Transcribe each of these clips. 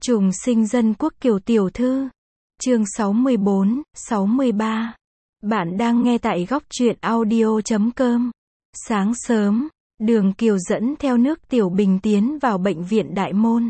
Trùng sinh dân quốc Kiều tiểu thư. Chương 64, 63. Bạn đang nghe tại góc truyện audio.com. Sáng sớm, Đường Kiều dẫn theo nước tiểu bình tiến vào bệnh viện Đại Môn.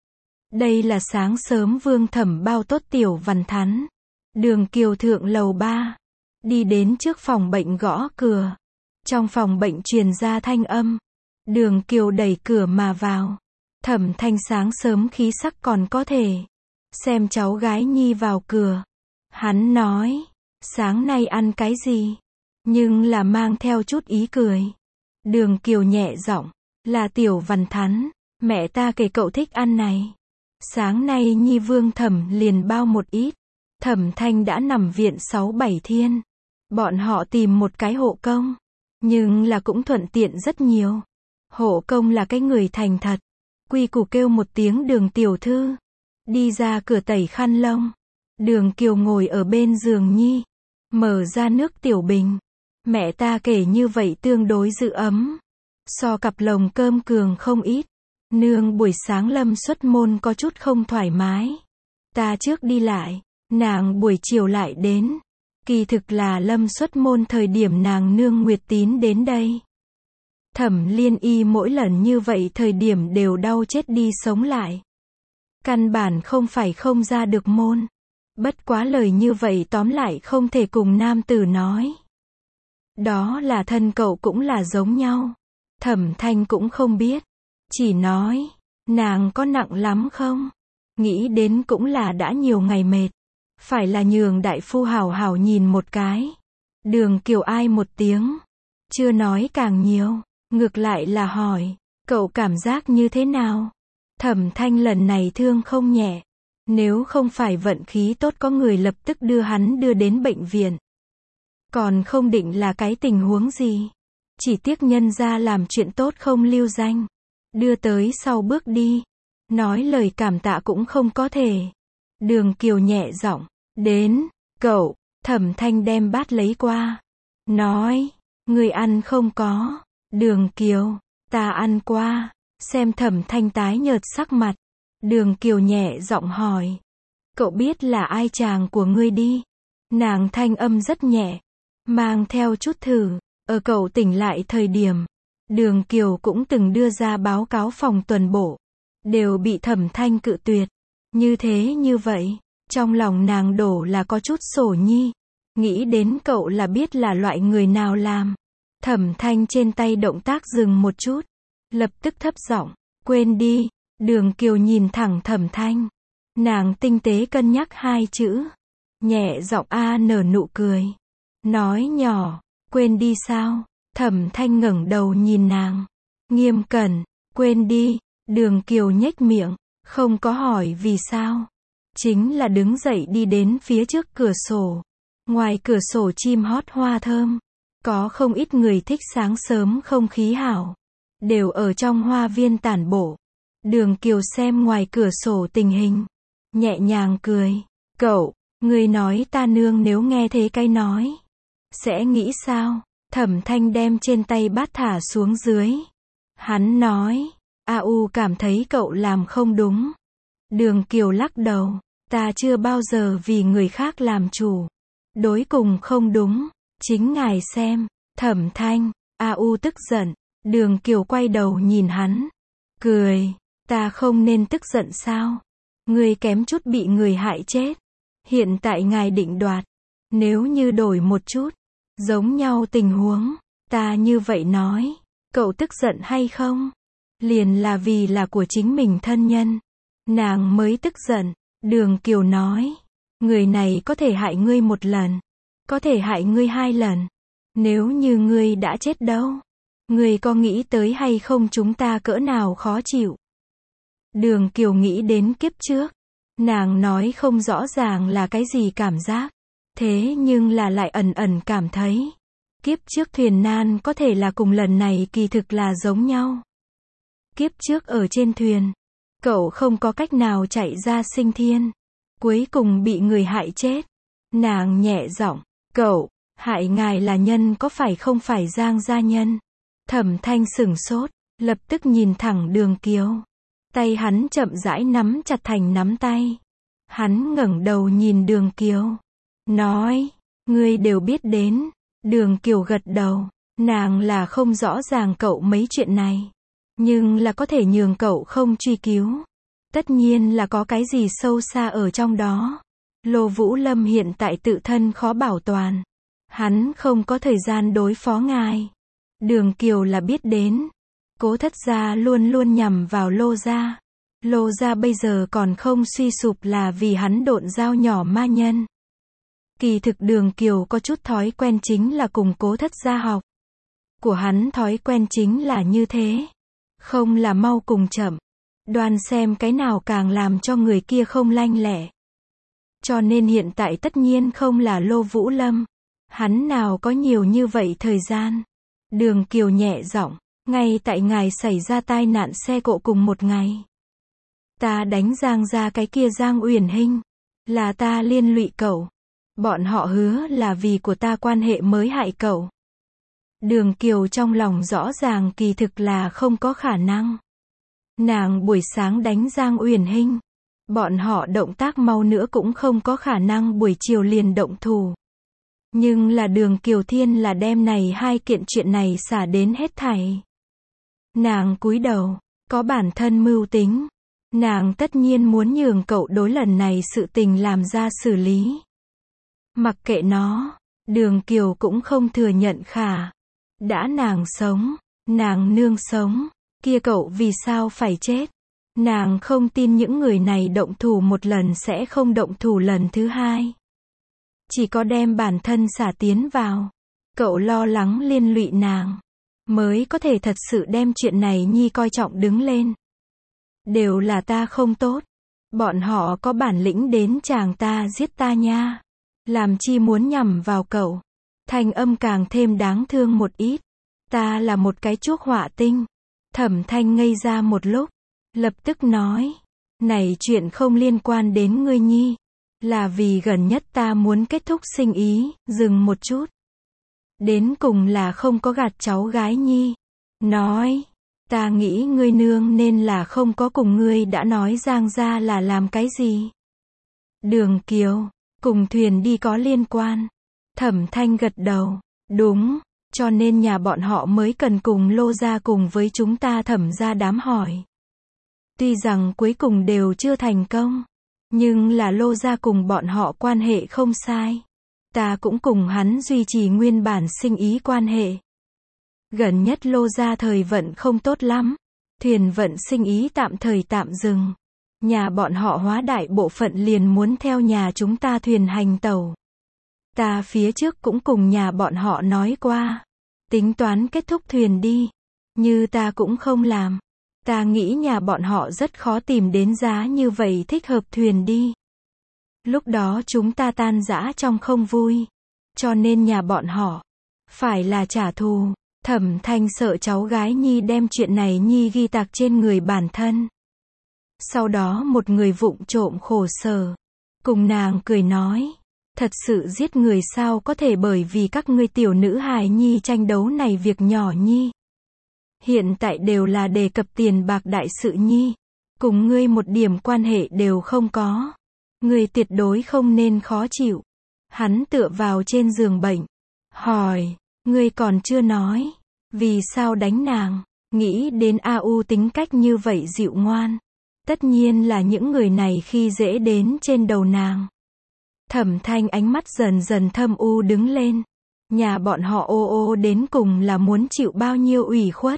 Đây là sáng sớm Vương Thẩm bao tốt tiểu Văn Thắn. Đường Kiều thượng lầu 3. Đi đến trước phòng bệnh gõ cửa. Trong phòng bệnh truyền ra thanh âm. Đường Kiều đẩy cửa mà vào. Thẩm Thanh sáng sớm khí sắc còn có thể. Xem cháu gái nhi vào cửa. Hắn nói, sáng nay ăn cái gì? Nhưng là mang theo chút ý cười. Đường Kiều nhẹ giọng, là tiểu Văn Thắn, mẹ ta kể cậu thích ăn này. Sáng nay nhi Vương Thẩm liền bao một ít. Thẩm Thanh đã nằm viện 6-7 thiên. Bọn họ tìm một cái hộ công. Nhưng là cũng thuận tiện rất nhiều. Hộ công là cái người thành thật. Quy củ kêu một tiếng Đường tiểu thư. Đi ra cửa tẩy khăn lông. Đường Kiều ngồi ở bên giường nhi. Mở ra nước tiểu bình. Mẹ ta kể như vậy tương đối giữ ấm. So cặp lồng cơm cường không ít. Nương buổi sáng Lâm xuất môn có chút không thoải mái. Ta trước đi lại. Nàng buổi chiều lại đến. Kỳ thực là Lâm xuất môn thời điểm nàng nương Nguyệt Tín đến đây. Thẩm Liên Y mỗi lần như vậy thời điểm đều đau chết đi sống lại. Căn bản không phải không ra được môn. Bất quá lời như vậy tóm lại không thể cùng nam tử nói. Đó là thân cậu cũng là giống nhau. Thẩm Thanh cũng không biết. Chỉ nói, nàng có nặng lắm không? Nghĩ đến cũng là đã nhiều ngày mệt. Phải là nhường đại phu hảo hảo nhìn một cái. Đường Kiều ai một tiếng. Chưa nói càng nhiều. Ngược lại là hỏi, cậu cảm giác như thế nào? Thẩm Thanh lần này thương không nhẹ. Nếu không phải vận khí tốt có người lập tức đưa hắn đưa đến bệnh viện. Còn không định là cái tình huống gì. Chỉ tiếc nhân ra làm chuyện tốt không lưu danh. Đưa tới sau bước đi. Nói lời cảm tạ cũng không có thể. Đường Kiều nhẹ giọng, đến, cậu. Thẩm Thanh đem bát lấy qua. Nói, người ăn không có. Đường Kiều, ta ăn qua. Xem Thẩm Thanh tái nhợt sắc mặt. Đường Kiều nhẹ giọng hỏi. Cậu biết là ai chàng của ngươi đi? Nàng thanh âm rất nhẹ. Mang theo chút thử. Ở cậu tỉnh lại thời điểm. Đường Kiều cũng từng đưa ra báo cáo phòng tuần bộ. Đều bị Thẩm Thanh cự tuyệt. Như thế như vậy. Trong lòng nàng đổ là có chút sổ nhi. Nghĩ đến cậu là biết là loại người nào làm. Thẩm Thanh trên tay động tác dừng một chút. Lập tức thấp giọng, quên đi. Đường Kiều nhìn thẳng Thẩm Thanh. Nàng tinh tế cân nhắc hai chữ. Nhẹ giọng nở nụ cười. Nói nhỏ, quên đi sao? Thẩm Thanh ngẩng đầu nhìn nàng. Nghiêm cẩn, quên đi. Đường Kiều nhếch miệng. Không có hỏi vì sao. Chính là đứng dậy đi đến phía trước cửa sổ. Ngoài cửa sổ chim hót hoa thơm. Có không ít người thích sáng sớm không khí hảo. Đều ở trong hoa viên tản bộ. Đường Kiều xem ngoài cửa sổ tình hình. Nhẹ nhàng cười. Cậu, người nói ta nương nếu nghe thế cái nói. Sẽ nghĩ sao? Thẩm Thanh đem trên tay bát thả xuống dưới. Hắn nói. Cảm thấy cậu làm không đúng. Đường Kiều lắc đầu. Ta chưa bao giờ vì người khác làm chủ. Đối cùng không đúng. Chính ngài xem. Thẩm Thanh. Tức giận. Đường Kiều quay đầu nhìn hắn. Cười. Ta không nên tức giận sao? Người kém chút bị người hại chết. Hiện tại ngài định đoạt. Nếu như đổi một chút. Giống nhau tình huống. Ta như vậy nói. Cậu tức giận hay không? Liền là vì là của chính mình thân nhân. Nàng mới tức giận. Đường Kiều nói. Người này có thể hại ngươi một lần. Có thể hại ngươi 2 lần. Nếu như ngươi đã chết đâu? Ngươi có nghĩ tới hay không chúng ta cỡ nào khó chịu? Đường Kiều nghĩ đến kiếp trước. Nàng nói không rõ ràng là cái gì cảm giác. Thế nhưng là lại ẩn ẩn cảm thấy. Kiếp trước thuyền nan có thể là cùng lần này kỳ thực là giống nhau. Kiếp trước ở trên thuyền. Cậu không có cách nào chạy ra sinh thiên. Cuối cùng bị người hại chết. Nàng nhẹ giọng. Cậu, hại ngài là nhân có phải không phải Giang gia nhân? Thẩm Thanh sửng sốt. Lập tức nhìn thẳng Đường Kiều. Tay hắn chậm rãi nắm chặt thành nắm tay. Hắn ngẩng đầu nhìn Đường Kiều. Nói, ngươi đều biết đến. Đường Kiều gật đầu. Nàng là không rõ ràng cậu mấy chuyện này. Nhưng là có thể nhường cậu không truy cứu. Tất nhiên là có cái gì sâu xa ở trong đó. Lô Vũ Lâm hiện tại tự thân khó bảo toàn. Hắn không có thời gian đối phó ngài. Đường Kiều là biết đến. Cố Thất gia luôn luôn nhằm vào Lô gia. Lô gia bây giờ còn không suy sụp là vì hắn độn dao nhỏ ma nhân. Kỳ thực Đường Kiều có chút thói quen chính là cùng Cố Thất gia học. Của hắn thói quen chính là như thế. Không là mau cùng chậm. Đoan xem cái nào càng làm cho người kia không lanh lẹ. Cho nên hiện tại tất nhiên không là Lô Vũ Lâm. Hắn nào có nhiều như vậy thời gian. Đường Kiều nhẹ giọng, ngay tại ngài xảy ra tai nạn xe cộ cùng một ngày. Ta đánh Giang gia cái kia Giang Uyển Hinh. Là ta liên lụy cậu. Bọn họ hứa là vì của ta quan hệ mới hại cậu. Đường Kiều trong lòng rõ ràng kỳ thực là không có khả năng. Nàng buổi sáng đánh Giang Uyển Hinh. Bọn họ động tác mau nữa cũng không có khả năng buổi chiều liền động thủ. Nhưng là Đường Kiều Thiên là đem này hai kiện chuyện này xả đến hết thảy. Nàng cúi đầu, có bản thân mưu tính. Nàng tất nhiên muốn nhường cậu đối lần này sự tình làm ra xử lý. Mặc kệ nó, Đường Kiều cũng không thừa nhận khả. Đã nàng sống, nàng nương sống, kia cậu vì sao phải chết? Nàng không tin những người này động thủ một lần sẽ không động thủ lần thứ hai. Chỉ có đem bản thân xả tiến vào. Cậu lo lắng liên lụy nàng. Mới có thể thật sự đem chuyện này nhi coi trọng đứng lên. Đều là ta không tốt. Bọn họ có bản lĩnh đến chàng ta giết ta nha. Làm chi muốn nhằm vào cậu. Thanh âm càng thêm đáng thương một ít. Ta là một cái chuốc họa tinh. Thẩm Thanh ngây ra một lúc. Lập tức nói. Này chuyện không liên quan đến ngươi nhi. Là vì gần nhất ta muốn kết thúc sinh ý. Dừng một chút. Đến cùng là không có gạt cháu gái nhi. Nói. Ta nghĩ ngươi nương nên là không có cùng ngươi đã nói Giang gia là làm cái gì. Đường Kiều. Cùng thuyền đi có liên quan. Thẩm Thanh gật đầu. Đúng. Cho nên nhà bọn họ mới cần cùng Lô gia cùng với chúng ta Thẩm gia đám hỏi. Tuy rằng cuối cùng đều chưa thành công. Nhưng là Lô gia cùng bọn họ quan hệ không sai. Ta cũng cùng hắn duy trì nguyên bản sinh ý quan hệ. Gần nhất Lô gia thời vận không tốt lắm. Thuyền vận sinh ý tạm thời tạm dừng. Nhà bọn họ hóa đại bộ phận liền muốn theo nhà chúng ta thuyền hành tàu. Ta phía trước cũng cùng nhà bọn họ nói qua. Tính toán kết thúc thuyền đi. Như ta cũng không làm. Ta nghĩ nhà bọn họ rất khó tìm đến giá như vậy thích hợp thuyền đi. Lúc đó chúng ta tan rã trong không vui. Cho nên nhà bọn họ phải là trả thù. Thẩm Thanh sợ cháu gái nhi đem chuyện này nhi ghi tạc trên người bản thân. Sau đó một người vụng trộm khổ sở. Cùng nàng cười nói. Thật sự giết người sao có thể bởi vì các ngươi tiểu nữ hài nhi tranh đấu này việc nhỏ nhi. Hiện tại đều là đề cập tiền bạc đại sự nhi. Cùng ngươi một điểm quan hệ đều không có. Ngươi tuyệt đối không nên khó chịu. Hắn tựa vào trên giường bệnh. Hỏi. Ngươi còn chưa nói. Vì sao đánh nàng? Nghĩ đến A.U tính cách như vậy dịu ngoan. Tất nhiên là những người này khi dễ đến trên đầu nàng. Thẩm Thanh ánh mắt dần dần thâm u đứng lên. Nhà bọn họ ô đến cùng là muốn chịu bao nhiêu ủy khuất.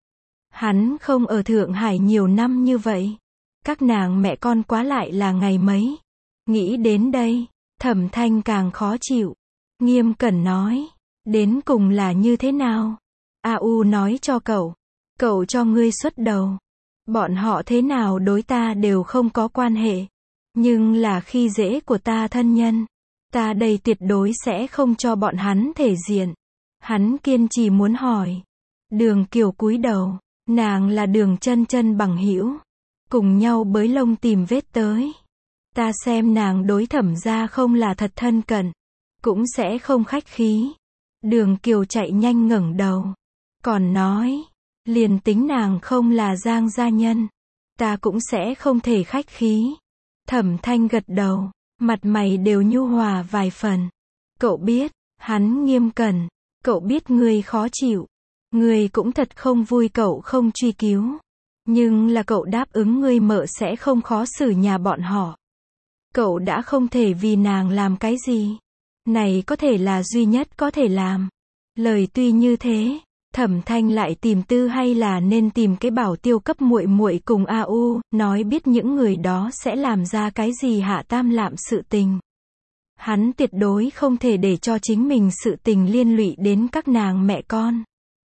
Hắn không ở Thượng Hải nhiều năm như vậy. Các nàng mẹ con quá lại là ngày mấy. Nghĩ đến đây, Thẩm Thanh càng khó chịu. Nghiêm cẩn nói. Đến cùng là như thế nào? A.U nói cho cậu. Cậu cho ngươi xuất đầu. Bọn họ thế nào đối ta đều không có quan hệ. Nhưng là khi dễ của ta thân nhân. Ta đây tuyệt đối sẽ không cho bọn hắn thể diện. Hắn kiên trì muốn hỏi. Đường Kiều cúi đầu. Nàng là Đường Chân Chân bằng hữu. Cùng nhau bới lông tìm vết tới. Ta xem nàng đối Thẩm gia không là thật thân cận. Cũng sẽ không khách khí. Đường Kiều chạy nhanh ngẩng đầu. Còn nói. Liền tính nàng không là Giang gia nhân. ta cũng sẽ không thể khách khí. Thẩm Thanh gật đầu, mặt mày đều nhu hòa vài phần. Cậu biết, hắn nghiêm cẩn, cậu biết ngươi khó chịu. Ngươi cũng thật không vui cậu không truy cứu. Nhưng là cậu đáp ứng ngươi mợ sẽ không khó xử nhà bọn họ. Cậu đã không thể vì nàng làm cái gì. Này có thể là duy nhất có thể làm. Lời tuy như thế, Thẩm Thanh lại tìm tư hay là nên tìm cái bảo tiêu cấp muội muội cùng AU, nói biết những người đó sẽ làm ra cái gì hạ tam lạm sự tình. Hắn tuyệt đối không thể để cho chính mình sự tình liên lụy đến các nàng mẹ con.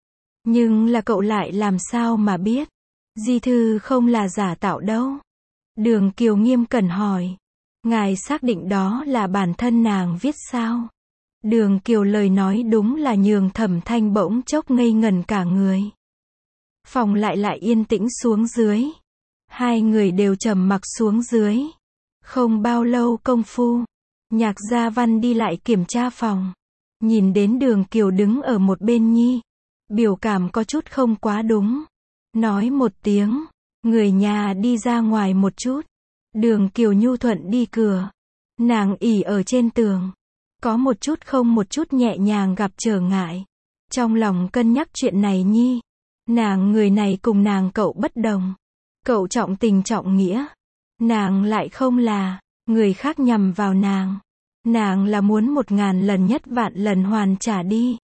Nhưng là cậu lại làm sao mà biết? Di thư không là giả tạo đâu. Đường Kiều nghiêm cẩn hỏi. Ngài xác định đó là bản thân nàng viết sao? Đường Kiều lời nói đúng là nhường Thẩm Thanh bỗng chốc ngây ngẩn cả người. Phòng lại yên tĩnh xuống dưới. Hai người đều trầm mặc xuống dưới. Không bao lâu công phu, Nhạc Gia Văn đi lại kiểm tra phòng. Nhìn đến Đường Kiều đứng ở một bên nhi. Biểu cảm có chút không quá đúng. Nói một tiếng, người nhà đi ra ngoài một chút. Đường Kiều nhu thuận đi cửa. Nàng ỉ ở trên tường. Có một chút không một chút nhẹ nhàng gặp trở ngại. Trong lòng cân nhắc chuyện này nhi. Nàng người này cùng nàng cậu bất đồng. Cậu trọng tình trọng nghĩa. Nàng lại không là. Người khác nhằm vào nàng. Nàng là muốn 1000 lần nhất vạn lần hoàn trả đi.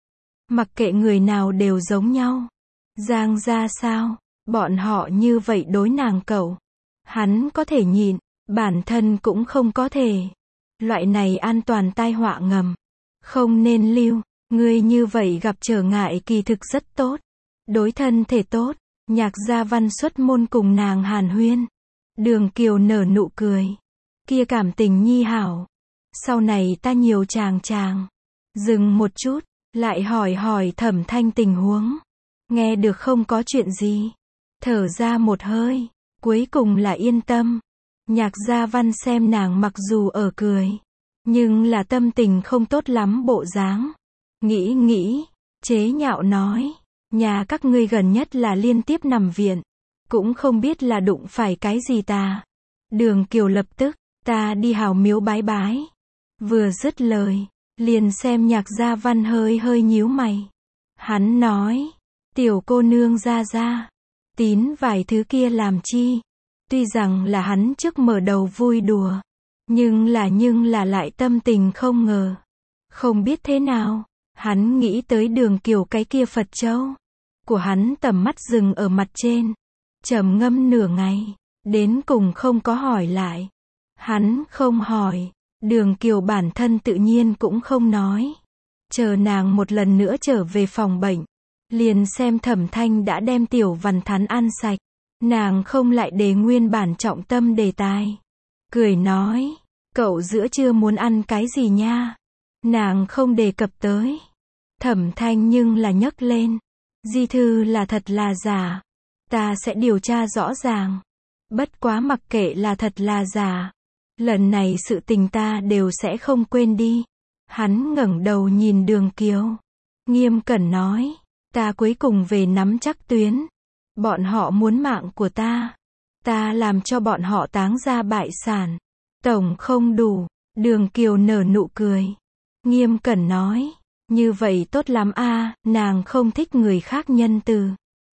Mặc kệ người nào đều giống nhau. Giang gia sao? Bọn họ như vậy đối nàng cậu. Hắn có thể nhịn. Bản thân cũng không có thể. Loại này an toàn tai họa ngầm. Không nên lưu. Ngươi như vậy gặp trở ngại kỳ thực rất tốt. Đối thân thể tốt. Nhạc Gia Văn xuất môn cùng nàng hàn huyên. Đường Kiều nở nụ cười. Kia cảm tình nhi hảo. Sau này ta nhiều chàng. Dừng một chút. Lại hỏi Thẩm Thanh tình huống. Nghe được không có chuyện gì. Thở ra một hơi. Cuối cùng là yên tâm. Nhạc Gia Văn xem nàng mặc dù ở cười. Nhưng là tâm tình không tốt lắm bộ dáng. Nghĩ. Chế nhạo nói. Nhà các ngươi gần nhất là liên tiếp nằm viện. Cũng không biết là đụng phải cái gì ta. Đường Kiều lập tức. Ta đi hào miếu bái bái. Vừa dứt lời. Liền xem Nhạc Gia Văn hơi nhíu mày. Hắn nói. Tiểu cô nương ra. Tín vài thứ kia làm chi. Tuy rằng là hắn trước mở đầu vui đùa. Nhưng là lại tâm tình không ngờ. Không biết thế nào. Hắn nghĩ tới Đường Kiều cái kia Phật châu. Của hắn tầm mắt dừng ở mặt trên. Trầm ngâm nửa ngày. Đến cùng không có hỏi lại. Hắn không hỏi. Đường Kiều bản thân tự nhiên cũng không nói. Chờ nàng một lần nữa trở về phòng bệnh. Liền xem Thẩm Thanh đã đem tiểu vằn thắn ăn sạch. Nàng không lại đề nguyên bản trọng tâm đề tài. Cười nói. Cậu giữa trưa muốn ăn cái gì nha? Nàng không đề cập tới. Thẩm Thanh nhưng là nhấc lên. Di thư là thật là giả. Ta sẽ điều tra rõ ràng. Bất quá mặc kệ là thật là giả. Lần này sự tình ta đều sẽ không quên đi. Hắn ngẩng đầu nhìn Đường Kiều. Nghiêm cẩn nói. Ta cuối cùng về nắm chắc tuyến. Bọn họ muốn mạng của ta. Ta làm cho bọn họ táng ra bại sản. Tổng không đủ. Đường Kiều nở nụ cười. Nghiêm cẩn nói. Như vậy tốt lắm a, nàng không thích người khác nhân từ.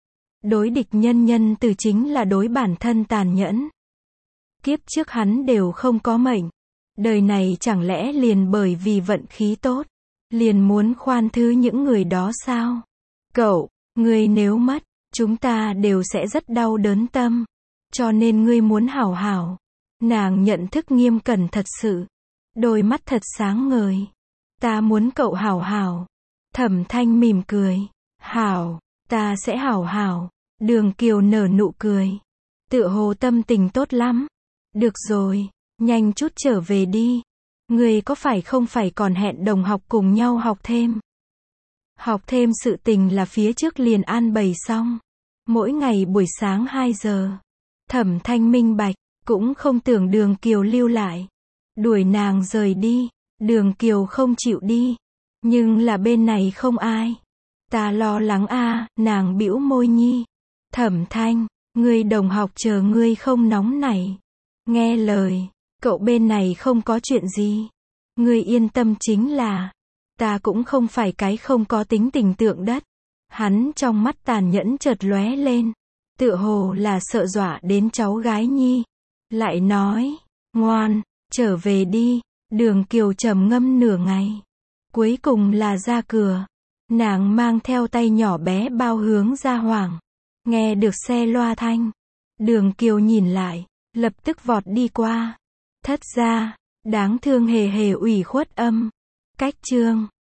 Đối địch nhân từ chính là đối bản thân tàn nhẫn. Kiếp trước hắn đều không có mệnh. Đời này chẳng lẽ liền bởi vì vận khí tốt. Liền muốn khoan thứ những người đó sao? Cậu, ngươi nếu mất, chúng ta đều sẽ rất đau đớn tâm. Cho nên ngươi muốn hảo hảo. Nàng nhận thức Nghiêm cẩn thật sự. Đôi mắt thật sáng ngời. Ta muốn cậu hảo hảo. Thẩm Thanh mỉm cười. Hảo, ta sẽ hảo hảo. Đường Kiều nở nụ cười. Tựa hồ tâm tình tốt lắm. Được rồi, nhanh chút trở về đi. Ngươi có phải không phải còn hẹn đồng học cùng nhau học thêm? Học thêm sự tình là phía trước liền an bày xong. Mỗi ngày buổi sáng 2 giờ. Thẩm Thanh minh bạch, cũng không tưởng Đường Kiều lưu lại. Đuổi nàng rời đi. Đường Kiều không chịu đi. Nhưng là bên này không ai. Ta lo lắng a, nàng bĩu môi nhi. Thẩm Thanh, Ngươi đồng học chờ ngươi không nóng nảy. Nghe lời, cậu bên này không có chuyện gì. Ngươi yên tâm chính là, ta cũng không phải cái không có tính tình tượng đất. Hắn trong mắt tàn nhẫn chợt lóe lên, tựa hồ là sợ dọa đến cháu gái nhi. Lại nói, ngoan, trở về đi. Đường Kiều trầm ngâm nửa ngày, cuối cùng là ra cửa. Nàng mang theo tay nhỏ bé bao hướng ra Hoàng. Nghe được xe loa thanh, Đường Kiều nhìn lại, lập tức vọt đi qua. Thất gia, đáng thương hề hề ủy khuất âm. Cách chương